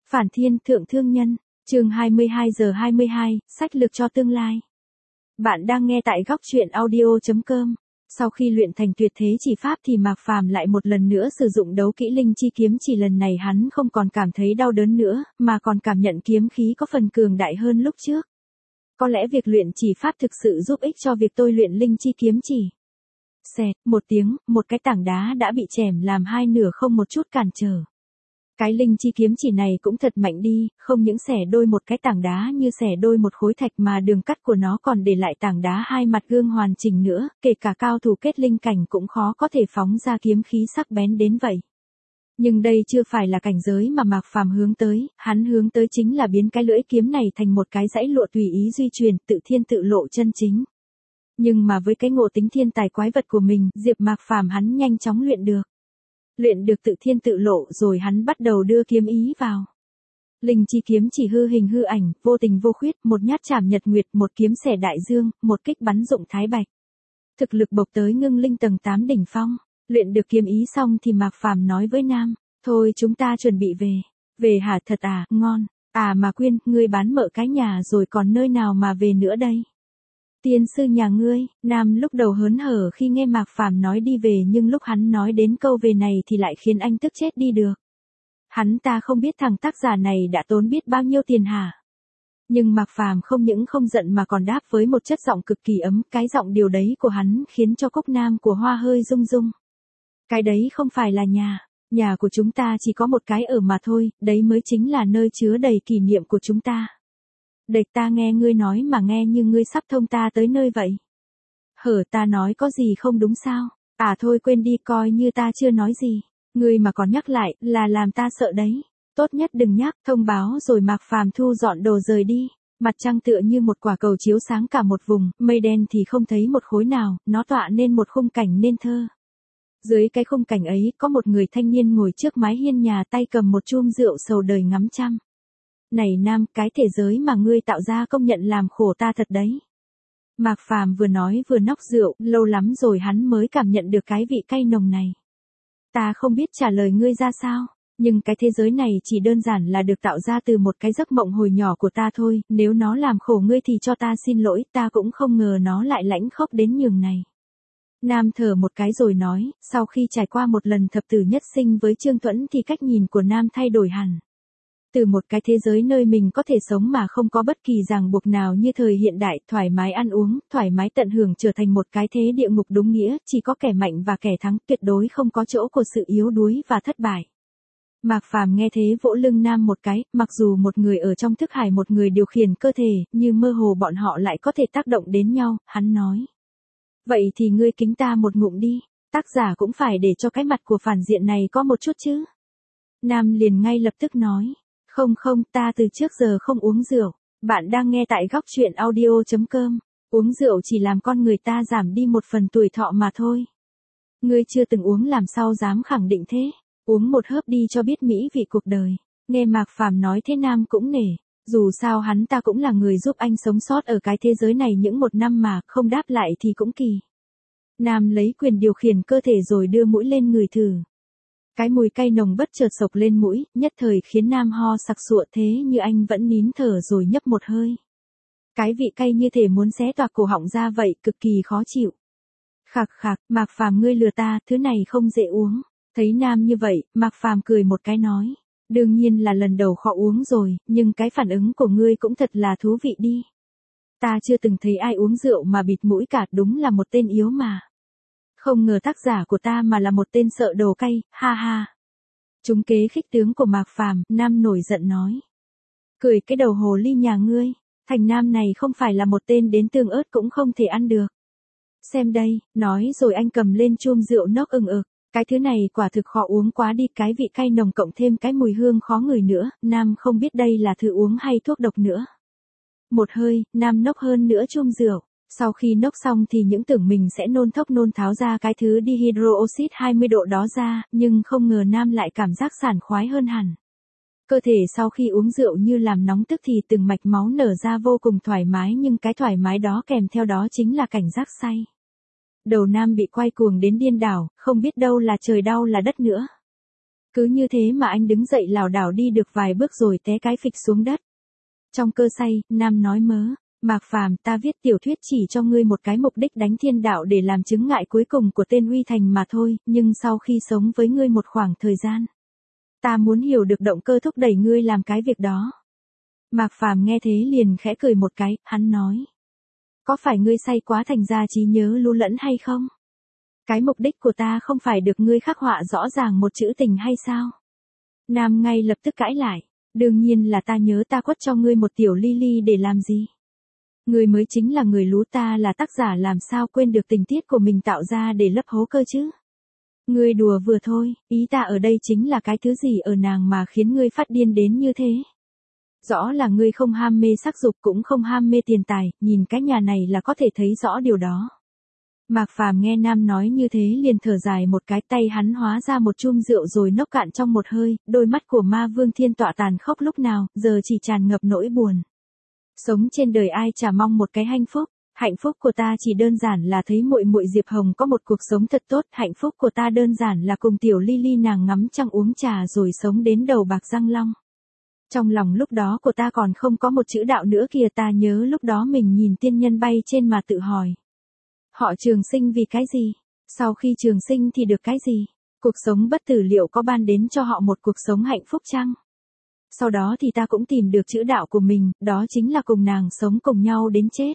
Phản Thiên Thượng Thương Nhân, chương 22:22, sách lược cho tương lai. Bạn đang nghe tại góc truyện audio.com. Sau khi luyện thành tuyệt thế chỉ pháp thì Mạc Phàm lại một lần nữa sử dụng đấu kỹ linh chi kiếm chỉ, lần này hắn không còn cảm thấy đau đớn nữa, mà còn cảm nhận kiếm khí có phần cường đại hơn lúc trước. Có lẽ việc luyện chỉ pháp thực sự giúp ích cho việc tôi luyện linh chi kiếm chỉ. Xẹt, một tiếng, một cái tảng đá đã bị chẻm làm hai nửa không một chút cản trở. Cái linh chi kiếm chỉ này cũng thật mạnh đi, không những xẻ đôi một cái tảng đá như xẻ đôi một khối thạch mà đường cắt của nó còn để lại tảng đá hai mặt gương hoàn chỉnh nữa, kể cả cao thủ kết linh cảnh cũng khó có thể phóng ra kiếm khí sắc bén đến vậy. Nhưng đây chưa phải là cảnh giới mà Mạc Phàm hướng tới, hắn hướng tới chính là biến cái lưỡi kiếm này thành một cái dãy lụa tùy ý duy truyền, tự thiên tự lộ chân chính. Nhưng mà với cái ngộ tính thiên tài quái vật của mình, Diệp Mạc Phàm hắn nhanh chóng luyện được. Luyện được tự thiên tự lộ rồi hắn bắt đầu đưa kiếm ý vào. Linh chi kiếm chỉ hư hình hư ảnh, vô tình vô khuyết, một nhát chảm nhật nguyệt, một kiếm xẻ đại dương, một kích bắn dụng thái bạch. Thực lực bộc tới ngưng linh tầng 8 đỉnh phong. Luyện được kiếm ý xong thì Mạc Phàm nói với Nam, thôi chúng ta chuẩn bị về. Về hả? Thật à? Ngon. À mà Quyên, ngươi bán mợ cái nhà rồi còn nơi nào mà về nữa đây? Tiên sư nhà ngươi. Nam lúc đầu hớn hở khi nghe Mạc Phàm nói đi về, nhưng lúc hắn nói đến câu về này thì lại khiến anh tức chết đi được. Hắn ta không biết thằng tác giả này đã tốn biết bao nhiêu tiền hả? Nhưng Mạc Phàm không những không giận mà còn đáp với một chất giọng cực kỳ ấm, cái giọng điều đấy của hắn khiến cho cốc nam của Hoa hơi rung rung. Cái đấy không phải là nhà của chúng ta chỉ có một cái ở mà thôi, đấy mới chính là nơi chứa đầy kỷ niệm của chúng ta. Địch ta nghe ngươi nói mà nghe như ngươi sắp thông ta tới nơi vậy. Hở, ta nói có gì không đúng sao? À thôi quên đi, coi như ta chưa nói gì. Ngươi mà còn nhắc lại là làm ta sợ đấy. Tốt nhất đừng nhắc, thông báo rồi Mạc Phàm thu dọn đồ rời đi. Mặt trăng tựa như một quả cầu chiếu sáng cả một vùng, mây đen thì không thấy một khối nào, nó tọa nên một khung cảnh nên thơ. Dưới cái khung cảnh ấy có một người thanh niên ngồi trước mái hiên nhà, tay cầm một chum rượu sầu đời ngắm trăng. Này Nam, cái thế giới mà ngươi tạo ra công nhận làm khổ ta thật đấy. Mạc Phàm vừa nói vừa nóc rượu, lâu lắm rồi hắn mới cảm nhận được cái vị cay nồng này. Ta không biết trả lời ngươi ra sao, nhưng cái thế giới này chỉ đơn giản là được tạo ra từ một cái giấc mộng hồi nhỏ của ta thôi, nếu nó làm khổ ngươi thì cho ta xin lỗi, ta cũng không ngờ nó lại lãnh khốc đến nhường này. Nam thở một cái rồi nói, sau khi trải qua một lần thập tử nhất sinh với Trương Tuẫn thì cách nhìn của Nam thay đổi hẳn. Từ một cái thế giới nơi mình có thể sống mà không có bất kỳ ràng buộc nào như thời hiện đại, thoải mái ăn uống, thoải mái tận hưởng, trở thành một cái thế địa ngục đúng nghĩa, chỉ có kẻ mạnh và kẻ thắng, tuyệt đối không có chỗ của sự yếu đuối và thất bại. Mạc Phàm nghe thế vỗ lưng Nam một cái, mặc dù một người ở trong thức hải một người điều khiển cơ thể, nhưng mơ hồ bọn họ lại có thể tác động đến nhau, hắn nói. Vậy thì ngươi kính ta một ngụm đi, tác giả cũng phải để cho cái mặt của phản diện này có một chút chứ. Nam liền ngay lập tức nói. Không, ta từ trước giờ không uống rượu. Bạn đang nghe tại góc truyện audio.com. Uống rượu chỉ làm con người ta giảm đi một phần tuổi thọ mà thôi. Ngươi chưa từng uống làm sao dám khẳng định thế. Uống một hớp đi cho biết mỹ vị cuộc đời. Nghe Mạc Phàm nói thế Nam cũng nể. Dù sao hắn ta cũng là người giúp anh sống sót ở cái thế giới này những một năm mà, không đáp lại thì cũng kỳ. Nam lấy quyền điều khiển cơ thể rồi đưa mũi lên người thử. Cái mùi cay nồng bất chợt sộc lên mũi, nhất thời khiến Nam ho sặc sụa, thế như anh vẫn nín thở rồi nhấp một hơi. Cái vị cay như thể muốn xé toạc cổ họng ra vậy, cực kỳ khó chịu. Khạc khạc, Mạc Phàm ngươi lừa ta, thứ này không dễ uống. Thấy Nam như vậy, Mạc Phàm cười một cái nói. Đương nhiên là lần đầu khó uống rồi, nhưng cái phản ứng của ngươi cũng thật là thú vị đi. Ta chưa từng thấy ai uống rượu mà bịt mũi cả, đúng là một tên yếu mà. Không ngờ tác giả của ta mà là một tên sợ đồ cay, ha ha. Trúng kế khích tướng của Mạc Phàm, Nam nổi giận nói. Cười cái đầu hồ ly nhà ngươi, thành Nam này không phải là một tên đến tương ớt cũng không thể ăn được. Xem đây, nói rồi anh cầm lên chum rượu nốc ừng ực. Cái thứ này quả thực khó uống quá đi, cái vị cay nồng cộng thêm cái mùi hương khó ngửi nữa, Nam không biết đây là thử uống hay thuốc độc nữa. Một hơi, Nam nốc hơn nữa chum rượu. Sau khi nốc xong thì những tưởng mình sẽ nôn thốc nôn tháo ra cái thứ dihydroxit 20 độ đó ra, nhưng không ngờ Nam lại cảm giác sảng khoái hơn hẳn. Cơ thể sau khi uống rượu như làm nóng tức thì từng mạch máu nở ra vô cùng thoải mái, nhưng cái thoải mái đó kèm theo đó chính là cảnh giác say. Đầu Nam bị quay cuồng đến điên đảo, không biết đâu là trời đau là đất nữa. Cứ như thế mà anh đứng dậy lảo đảo đi được vài bước rồi té cái phịch xuống đất. Trong cơn say, Nam nói mớ, Mạc Phàm, ta viết tiểu thuyết chỉ cho ngươi một cái mục đích đánh thiên đạo để làm chứng ngại cuối cùng của tên Uy Thành mà thôi, nhưng sau khi sống với ngươi một khoảng thời gian, ta muốn hiểu được động cơ thúc đẩy ngươi làm cái việc đó. Mạc Phàm nghe thế liền khẽ cười một cái, hắn nói, có phải ngươi say quá thành ra trí nhớ lu lẫn hay không? Cái mục đích của ta không phải được ngươi khắc họa rõ ràng một chữ tình hay sao? Nam ngay lập tức cãi lại, đương nhiên là ta nhớ, ta quất cho ngươi một tiểu ly ly để làm gì? Ngươi mới chính là người lú, ta là tác giả làm sao quên được tình tiết của mình tạo ra để lấp hố cơ chứ? Ngươi đùa vừa thôi, ý ta ở đây chính là cái thứ gì ở nàng mà khiến ngươi phát điên đến như thế? Rõ là ngươi không ham mê sắc dục cũng không ham mê tiền tài, nhìn cái nhà này là có thể thấy rõ điều đó. Mạc Phàm nghe Nam nói như thế liền thở dài một cái, tay hắn hóa ra một chum rượu rồi nốc cạn trong một hơi, đôi mắt của Ma Vương Thiên Tọa tàn khốc lúc nào, giờ chỉ tràn ngập nỗi buồn. Sống trên đời ai chả mong một cái hạnh phúc của ta chỉ đơn giản là thấy muội muội Diệp Hồng có một cuộc sống thật tốt, hạnh phúc của ta đơn giản là cùng tiểu ly ly nàng ngắm trăng uống trà rồi sống đến đầu bạc răng long. Trong lòng lúc đó của ta còn không có một chữ đạo nữa kìa, ta nhớ lúc đó mình nhìn tiên nhân bay trên mà tự hỏi. Họ trường sinh vì cái gì? Sau khi trường sinh thì được cái gì? Cuộc sống bất tử liệu có ban đến cho họ một cuộc sống hạnh phúc chăng? Sau đó thì ta cũng tìm được chữ đạo của mình, đó chính là cùng nàng sống cùng nhau đến chết.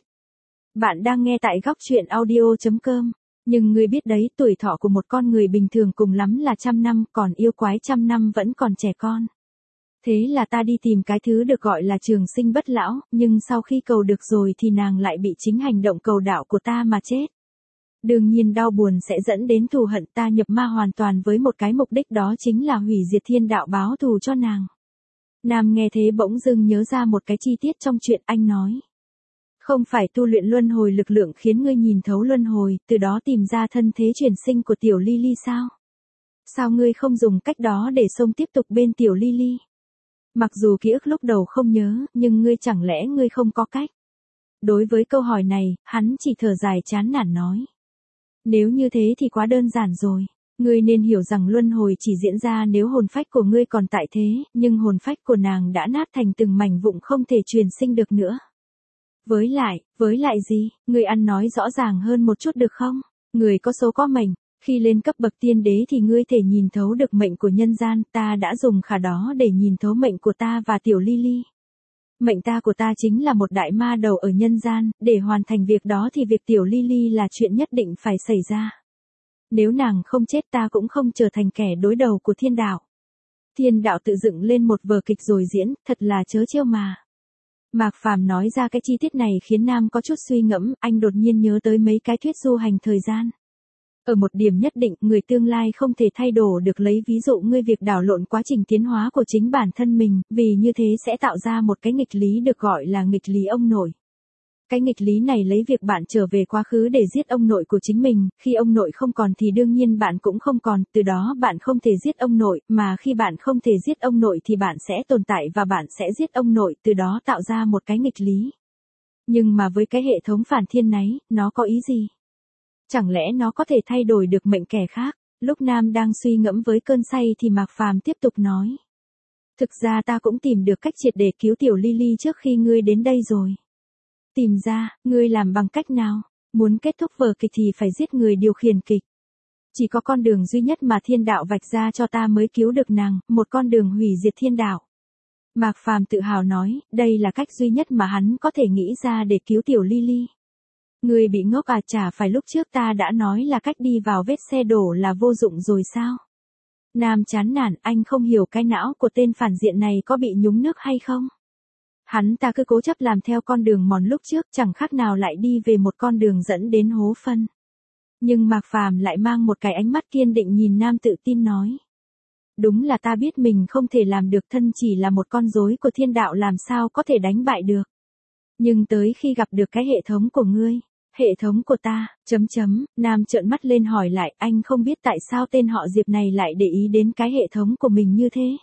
Bạn đang nghe tại góc truyện audio.com. Nhưng ngươi biết đấy, tuổi thọ của một con người bình thường cùng lắm là 100 năm, còn yêu quái 100 năm vẫn còn trẻ con. Thế là ta đi tìm cái thứ được gọi là trường sinh bất lão, nhưng sau khi cầu được rồi thì nàng lại bị chính hành động cầu đạo của ta mà chết. Đương nhiên đau buồn sẽ dẫn đến thù hận, ta nhập ma hoàn toàn với một cái mục đích, đó chính là hủy diệt thiên đạo báo thù cho nàng. Nam nghe thế bỗng dưng nhớ ra một cái chi tiết trong chuyện, anh nói. Không phải tu luyện luân hồi lực lượng khiến ngươi nhìn thấu luân hồi, từ đó tìm ra thân thế chuyển sinh của tiểu ly ly sao? Sao ngươi không dùng cách đó để sống tiếp tục bên tiểu ly ly? Mặc dù ký ức lúc đầu không nhớ, nhưng ngươi chẳng lẽ ngươi không có cách? Đối với câu hỏi này, hắn chỉ thở dài chán nản nói. Nếu như thế thì quá đơn giản rồi. Ngươi nên hiểu rằng luân hồi chỉ diễn ra nếu hồn phách của ngươi còn tại thế, nhưng hồn phách của nàng đã nát thành từng mảnh vụn không thể truyền sinh được nữa. Với lại gì, ngươi ăn nói rõ ràng hơn một chút được không? Người có số có mệnh, khi lên cấp bậc tiên đế thì ngươi thể nhìn thấu được mệnh của nhân gian, ta đã dùng khả đó để nhìn thấu mệnh của ta và tiểu ly ly. Mệnh của ta chính là một đại ma đầu ở nhân gian, để hoàn thành việc đó thì việc tiểu ly ly là chuyện nhất định phải xảy ra. Nếu nàng không chết ta cũng không trở thành kẻ đối đầu của thiên đạo. Thiên đạo tự dựng lên một vở kịch rồi diễn, thật là trớ trêu mà. Mạc Phàm nói ra cái chi tiết này khiến Nam có chút suy ngẫm, anh đột nhiên nhớ tới mấy cái thuyết du hành thời gian. Ở một điểm nhất định, người tương lai không thể thay đổi được, lấy ví dụ ngươi việc đảo lộn quá trình tiến hóa của chính bản thân mình, vì như thế sẽ tạo ra một cái nghịch lý được gọi là nghịch lý ông nội. Cái nghịch lý này lấy việc bạn trở về quá khứ để giết ông nội của chính mình, khi ông nội không còn thì đương nhiên bạn cũng không còn, từ đó bạn không thể giết ông nội, mà khi bạn không thể giết ông nội thì bạn sẽ tồn tại và bạn sẽ giết ông nội, từ đó tạo ra một cái nghịch lý. Nhưng mà với cái hệ thống phản thiên náy, nó có ý gì? Chẳng lẽ nó có thể thay đổi được mệnh kẻ khác? Lúc Nam đang suy ngẫm với cơn say thì Mạc Phàm tiếp tục nói. Thực ra ta cũng tìm được cách triệt để cứu tiểu ly ly trước khi ngươi đến đây rồi. Tìm ra, ngươi làm bằng cách nào? Muốn kết thúc vở kịch thì phải giết người điều khiển kịch. Chỉ có con đường duy nhất mà thiên đạo vạch ra cho ta mới cứu được nàng, một con đường hủy diệt thiên đạo. Mạc Phàm tự hào nói, đây là cách duy nhất mà hắn có thể nghĩ ra để cứu tiểu ly ly. Ngươi bị ngốc à, chả phải lúc trước ta đã nói là cách đi vào vết xe đổ là vô dụng rồi sao? Nam chán nản, anh không hiểu cái não của tên phản diện này có bị nhúng nước hay không? Hắn ta cứ cố chấp làm theo con đường mòn lúc trước, chẳng khác nào lại đi về một con đường dẫn đến hố phân. Nhưng Mạc Phàm lại mang một cái ánh mắt kiên định nhìn Nam tự tin nói. Đúng là ta biết mình không thể làm được, thân chỉ là một con rối của thiên đạo làm sao có thể đánh bại được. Nhưng tới khi gặp được cái hệ thống của ngươi, hệ thống của ta, Nam trợn mắt lên hỏi lại, anh không biết tại sao tên họ Diệp này lại để ý đến cái hệ thống của mình như thế.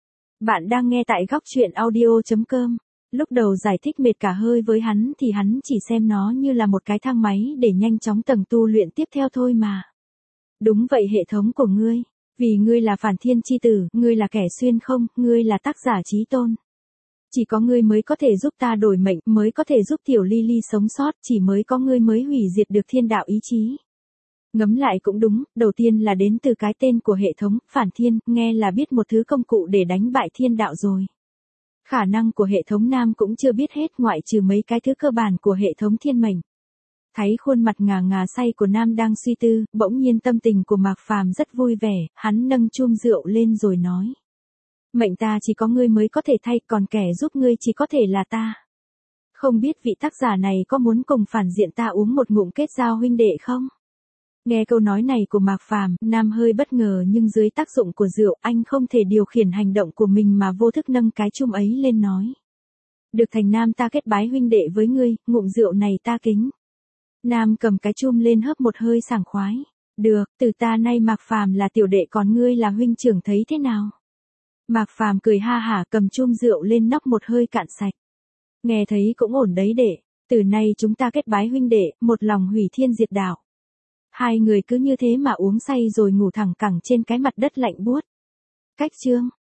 Bạn đang nghe tại góc truyện audio.com. Lúc đầu giải thích mệt cả hơi với hắn thì hắn chỉ xem nó như là một cái thang máy để nhanh chóng tầng tu luyện tiếp theo thôi mà. Đúng vậy, hệ thống của ngươi. Vì ngươi là Phản Thiên chi tử, ngươi là kẻ xuyên không, ngươi là tác giả chí tôn. Chỉ có ngươi mới có thể giúp ta đổi mệnh, mới có thể giúp tiểu ly ly sống sót, chỉ mới có ngươi mới hủy diệt được thiên đạo ý chí. Ngẫm lại cũng đúng, đầu tiên là đến từ cái tên của hệ thống, Phản Thiên, nghe là biết một thứ công cụ để đánh bại thiên đạo rồi. Khả năng của hệ thống Nam cũng chưa biết hết ngoại trừ mấy cái thứ cơ bản của hệ thống thiên mệnh. Thấy khuôn mặt ngà ngà say của Nam đang suy tư, bỗng nhiên tâm tình của Mạc Phàm rất vui vẻ, hắn nâng chum rượu lên rồi nói. Mệnh ta chỉ có ngươi mới có thể thay, còn kẻ giúp ngươi chỉ có thể là ta. Không biết vị tác giả này có muốn cùng phản diện ta uống một ngụm kết giao huynh đệ không? Nghe câu nói này của Mạc Phàm, Nam hơi bất ngờ nhưng dưới tác dụng của rượu anh không thể điều khiển hành động của mình mà vô thức nâng cái chum ấy lên nói. Được Thành Nam ta kết bái huynh đệ với ngươi, ngụm rượu này ta kính. Nam cầm cái chum lên hớp một hơi sảng khoái. Được, từ ta nay Mạc Phàm là tiểu đệ còn ngươi là huynh trưởng thấy thế nào? Mạc Phàm cười ha hả cầm chum rượu lên nóc một hơi cạn sạch. Nghe thấy cũng ổn đấy đệ, từ nay chúng ta kết bái huynh đệ, một lòng hủy thiên diệt đạo. Hai người cứ như thế mà uống say rồi ngủ thẳng cẳng trên cái mặt đất lạnh buốt. Cách chương